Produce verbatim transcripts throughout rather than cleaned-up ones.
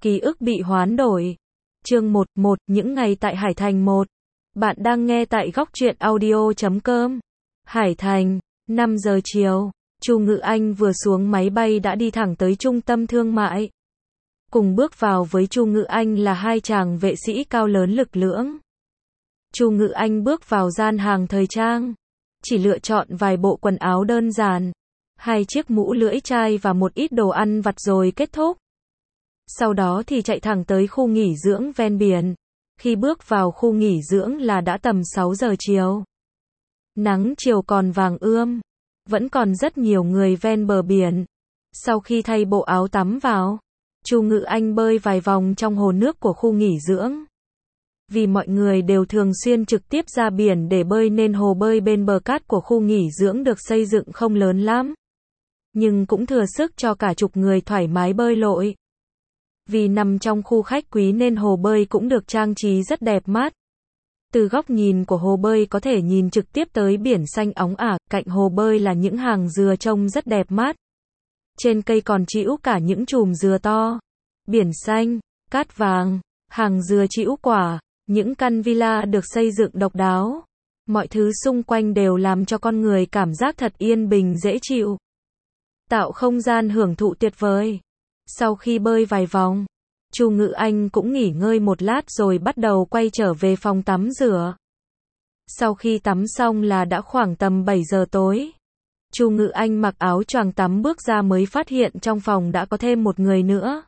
Ký ức bị hoán đổi. Chương một một Những ngày tại Hải Thành một. Bạn đang nghe tại góc truyện audio chấm com. Hải Thành, năm giờ chiều, Chu Ngự Anh vừa xuống máy bay đã đi thẳng tới trung tâm thương mại. Cùng bước vào với Chu Ngự Anh là hai chàng vệ sĩ cao lớn lực lưỡng. Chu Ngự Anh bước vào gian hàng thời trang, chỉ lựa chọn vài bộ quần áo đơn giản, hai chiếc mũ lưỡi chai và một ít đồ ăn vặt rồi kết thúc. Sau đó thì chạy thẳng tới khu nghỉ dưỡng ven biển. Khi bước vào khu nghỉ dưỡng là đã tầm sáu giờ chiều. Nắng chiều còn vàng ươm, vẫn còn rất nhiều người ven bờ biển. Sau khi thay bộ áo tắm vào, Chu Ngự Anh bơi vài vòng trong hồ nước của khu nghỉ dưỡng. Vì mọi người đều thường xuyên trực tiếp ra biển để bơi nên hồ bơi bên bờ cát của khu nghỉ dưỡng được xây dựng không lớn lắm, nhưng cũng thừa sức cho cả chục người thoải mái bơi lội. Vì nằm trong khu khách quý nên hồ bơi cũng được trang trí rất đẹp mắt. Từ góc nhìn của hồ bơi có thể nhìn trực tiếp tới biển xanh óng ả, cạnh hồ bơi là những hàng dừa trông rất đẹp mắt. Trên cây còn trĩu cả những chùm dừa to. Biển xanh, cát vàng, hàng dừa trĩu quả, những căn villa được xây dựng độc đáo. Mọi thứ xung quanh đều làm cho con người cảm giác thật yên bình dễ chịu, tạo không gian hưởng thụ tuyệt vời. Sau khi bơi vài vòng, Chu Ngự Anh cũng nghỉ ngơi một lát rồi bắt đầu quay trở về phòng tắm rửa. Sau khi tắm xong là đã khoảng tầm bảy giờ tối. Chu Ngự Anh mặc áo choàng tắm bước ra mới phát hiện trong phòng đã có thêm một người nữa.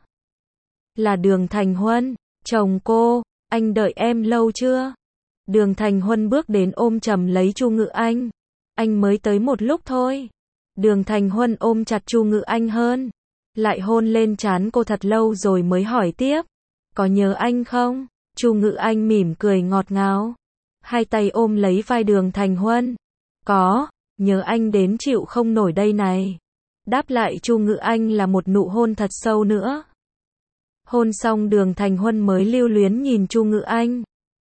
Là Đường Thành Huân, chồng cô. Anh đợi em lâu chưa? Đường Thành Huân bước đến ôm chầm lấy Chu Ngự Anh. Anh mới tới một lúc thôi. Đường Thành Huân ôm chặt Chu Ngự Anh hơn, lại hôn lên trán cô thật lâu rồi mới hỏi tiếp. Có nhớ anh không? Chu Ngự Anh mỉm cười ngọt ngào, hai tay ôm lấy vai Đường Thành Huân. Có, nhớ anh đến chịu không nổi đây này. Đáp lại Chu Ngự Anh là một nụ hôn thật sâu nữa. Hôn xong Đường Thành Huân mới lưu luyến nhìn Chu Ngự Anh.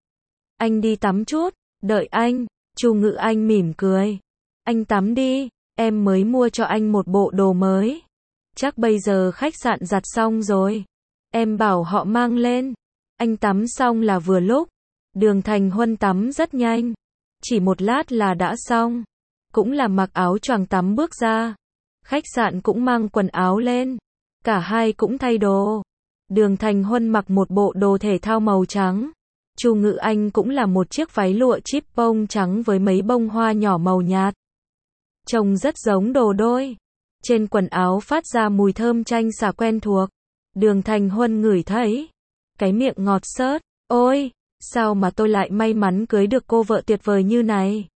Anh đi tắm chút, đợi anh. Chu Ngự Anh mỉm cười. Anh tắm đi, em mới mua cho anh một bộ đồ mới. Chắc bây giờ khách sạn giặt xong rồi. Em bảo họ mang lên. Anh tắm xong là vừa lúc. Đường Thành Huân tắm rất nhanh, chỉ một lát là đã xong. Cũng là mặc áo choàng tắm bước ra. Khách sạn cũng mang quần áo lên. Cả hai cũng thay đồ. Đường Thành Huân mặc một bộ đồ thể thao màu trắng. Chu Ngự Anh cũng là một chiếc váy lụa chip bông trắng với mấy bông hoa nhỏ màu nhạt. Trông rất giống đồ đôi. Trên quần áo phát ra mùi thơm chanh xả quen thuộc. Đường Thành Huân ngửi thấy, cái miệng ngọt xớt. Ôi, sao mà tôi lại may mắn cưới được cô vợ tuyệt vời như này.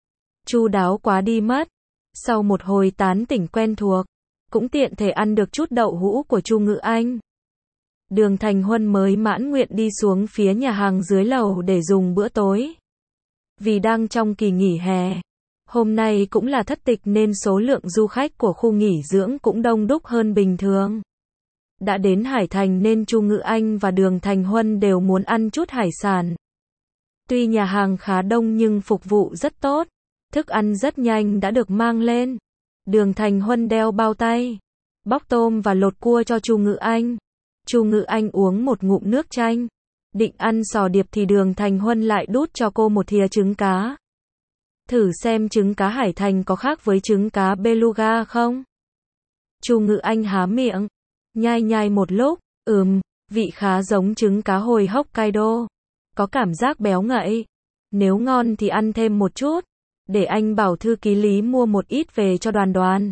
Chu đáo quá đi mất. Sau một hồi tán tỉnh quen thuộc, cũng tiện thể ăn được chút đậu hũ của Chu Ngự Anh. Đường Thành Huân mới mãn nguyện đi xuống phía nhà hàng dưới lầu để dùng bữa tối. Vì đang trong kỳ nghỉ hè, hôm nay cũng là thất tịch nên số lượng du khách của khu nghỉ dưỡng cũng đông đúc hơn bình thường. Đã đến Hải Thành nên Chu Ngự Anh và Đường Thành Huân đều muốn ăn chút hải sản. Tuy nhà hàng khá đông nhưng phục vụ rất tốt, thức ăn rất nhanh đã được mang lên. Đường Thành Huân đeo bao tay, bóc tôm và lột cua cho Chu Ngự Anh. Chu Ngự Anh uống một ngụm nước chanh, định ăn sò điệp thì Đường Thành Huân lại đút cho cô một thìa trứng cá. Thử xem trứng cá Hải Thành có khác với trứng cá beluga không? Chu Ngự Anh há miệng, nhai nhai một lúc, ừm, vị khá giống trứng cá hồi Hokkaido. Có cảm giác béo ngậy. Nếu ngon thì ăn thêm một chút. Để anh bảo thư ký Lý mua một ít về cho Đoàn Đoàn.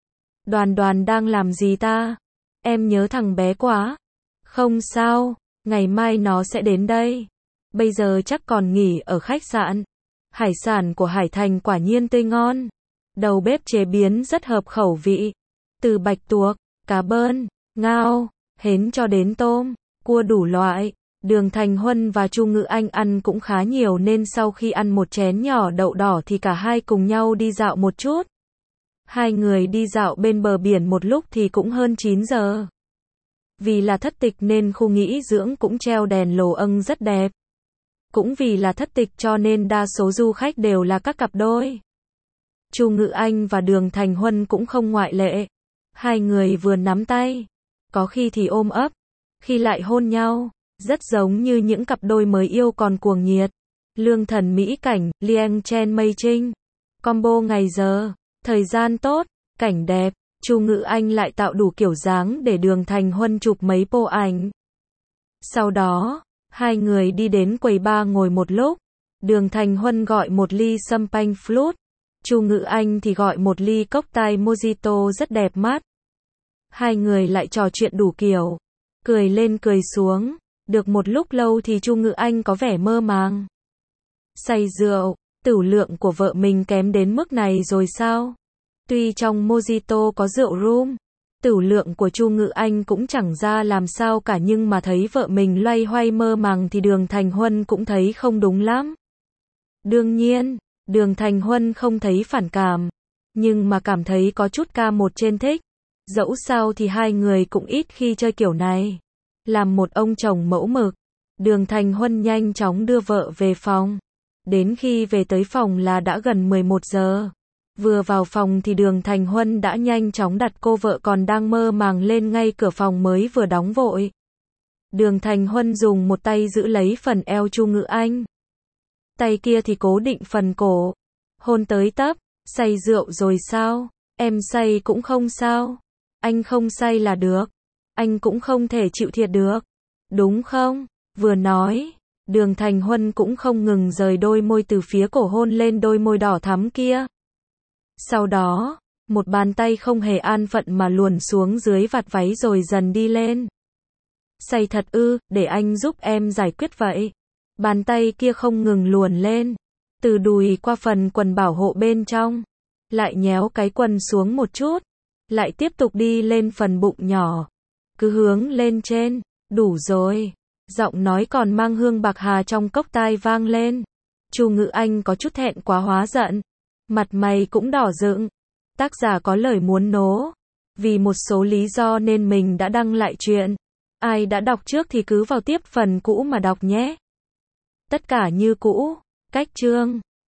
Đoàn Đoàn đang làm gì ta? Em nhớ thằng bé quá. Không sao, ngày mai nó sẽ đến đây. Bây giờ chắc còn nghỉ ở khách sạn. Hải sản của Hải Thành quả nhiên tươi ngon. Đầu bếp chế biến rất hợp khẩu vị. Từ bạch tuộc, cá bơn, ngao, hến cho đến tôm, cua đủ loại. Đường Thành Huân và Chu Ngự Anh ăn cũng khá nhiều nên sau khi ăn một chén nhỏ đậu đỏ thì cả hai cùng nhau đi dạo một chút. Hai người đi dạo bên bờ biển một lúc thì cũng hơn chín giờ. Vì là thất tịch nên khu nghỉ dưỡng cũng treo đèn lồ âng rất đẹp. Cũng vì là thất tịch cho nên đa số du khách đều là các cặp đôi. Chu Ngự Anh và Đường Thành Huân cũng không ngoại lệ. Hai người vừa nắm tay, có khi thì ôm ấp, khi lại hôn nhau, rất giống như những cặp đôi mới yêu còn cuồng nhiệt. Lương thần mỹ cảnh, liêng chen mây trinh. Combo ngày giờ, thời gian tốt, cảnh đẹp, Chu Ngự Anh lại tạo đủ kiểu dáng để Đường Thành Huân chụp mấy pô ảnh. Sau đó, hai người đi đến quầy bar ngồi một lúc. Đường Thành Huân gọi một ly champagne flute, Chu Ngự Anh thì gọi một ly cocktail mojito rất đẹp mắt. Hai người lại trò chuyện đủ kiểu, cười lên cười xuống, được một lúc lâu thì Chu Ngự Anh có vẻ mơ màng. Say rượu, tửu lượng của vợ mình kém đến mức này rồi sao? Tuy trong mojito có rượu rum, tửu lượng của Chu Ngự Anh cũng chẳng ra làm sao cả, nhưng mà thấy vợ mình loay hoay mơ màng thì Đường Thành Huân cũng thấy không đúng lắm. Đương nhiên, Đường Thành Huân không thấy phản cảm, nhưng mà cảm thấy có chút ca một trên thích. Dẫu sao thì hai người cũng ít khi chơi kiểu này. Làm một ông chồng mẫu mực, Đường Thành Huân nhanh chóng đưa vợ về phòng. Đến khi về tới phòng là đã gần mười một giờ. Vừa vào phòng thì Đường Thành Huân đã nhanh chóng đặt cô vợ còn đang mơ màng lên ngay cửa phòng mới vừa đóng vội. Đường Thành Huân dùng một tay giữ lấy phần eo Chu Ngự Anh. Tay kia thì cố định phần cổ. Hôn tới tấp, say rượu rồi sao? Em say cũng không sao. Anh không say là được. Anh cũng không thể chịu thiệt được. Đúng không? Vừa nói, Đường Thành Huân cũng không ngừng rời đôi môi từ phía cổ hôn lên đôi môi đỏ thắm kia. Sau đó, một bàn tay không hề an phận mà luồn xuống dưới vạt váy rồi dần đi lên. Say thật ư, để anh giúp em giải quyết vậy. Bàn tay kia không ngừng luồn lên, từ đùi qua phần quần bảo hộ bên trong, lại nhéo cái quần xuống một chút, lại tiếp tục đi lên phần bụng nhỏ, cứ hướng lên trên. Đủ rồi. Giọng nói còn mang hương bạc hà trong cốc tai vang lên. Chu Ngự Anh có chút thẹn quá hóa giận, mặt mày cũng đỏ rựng. Tác giả có lời muốn nố, vì một số lý do nên mình đã đăng lại chuyện. Ai đã đọc trước thì cứ vào tiếp phần cũ mà đọc nhé. Tất cả như cũ. Cách chương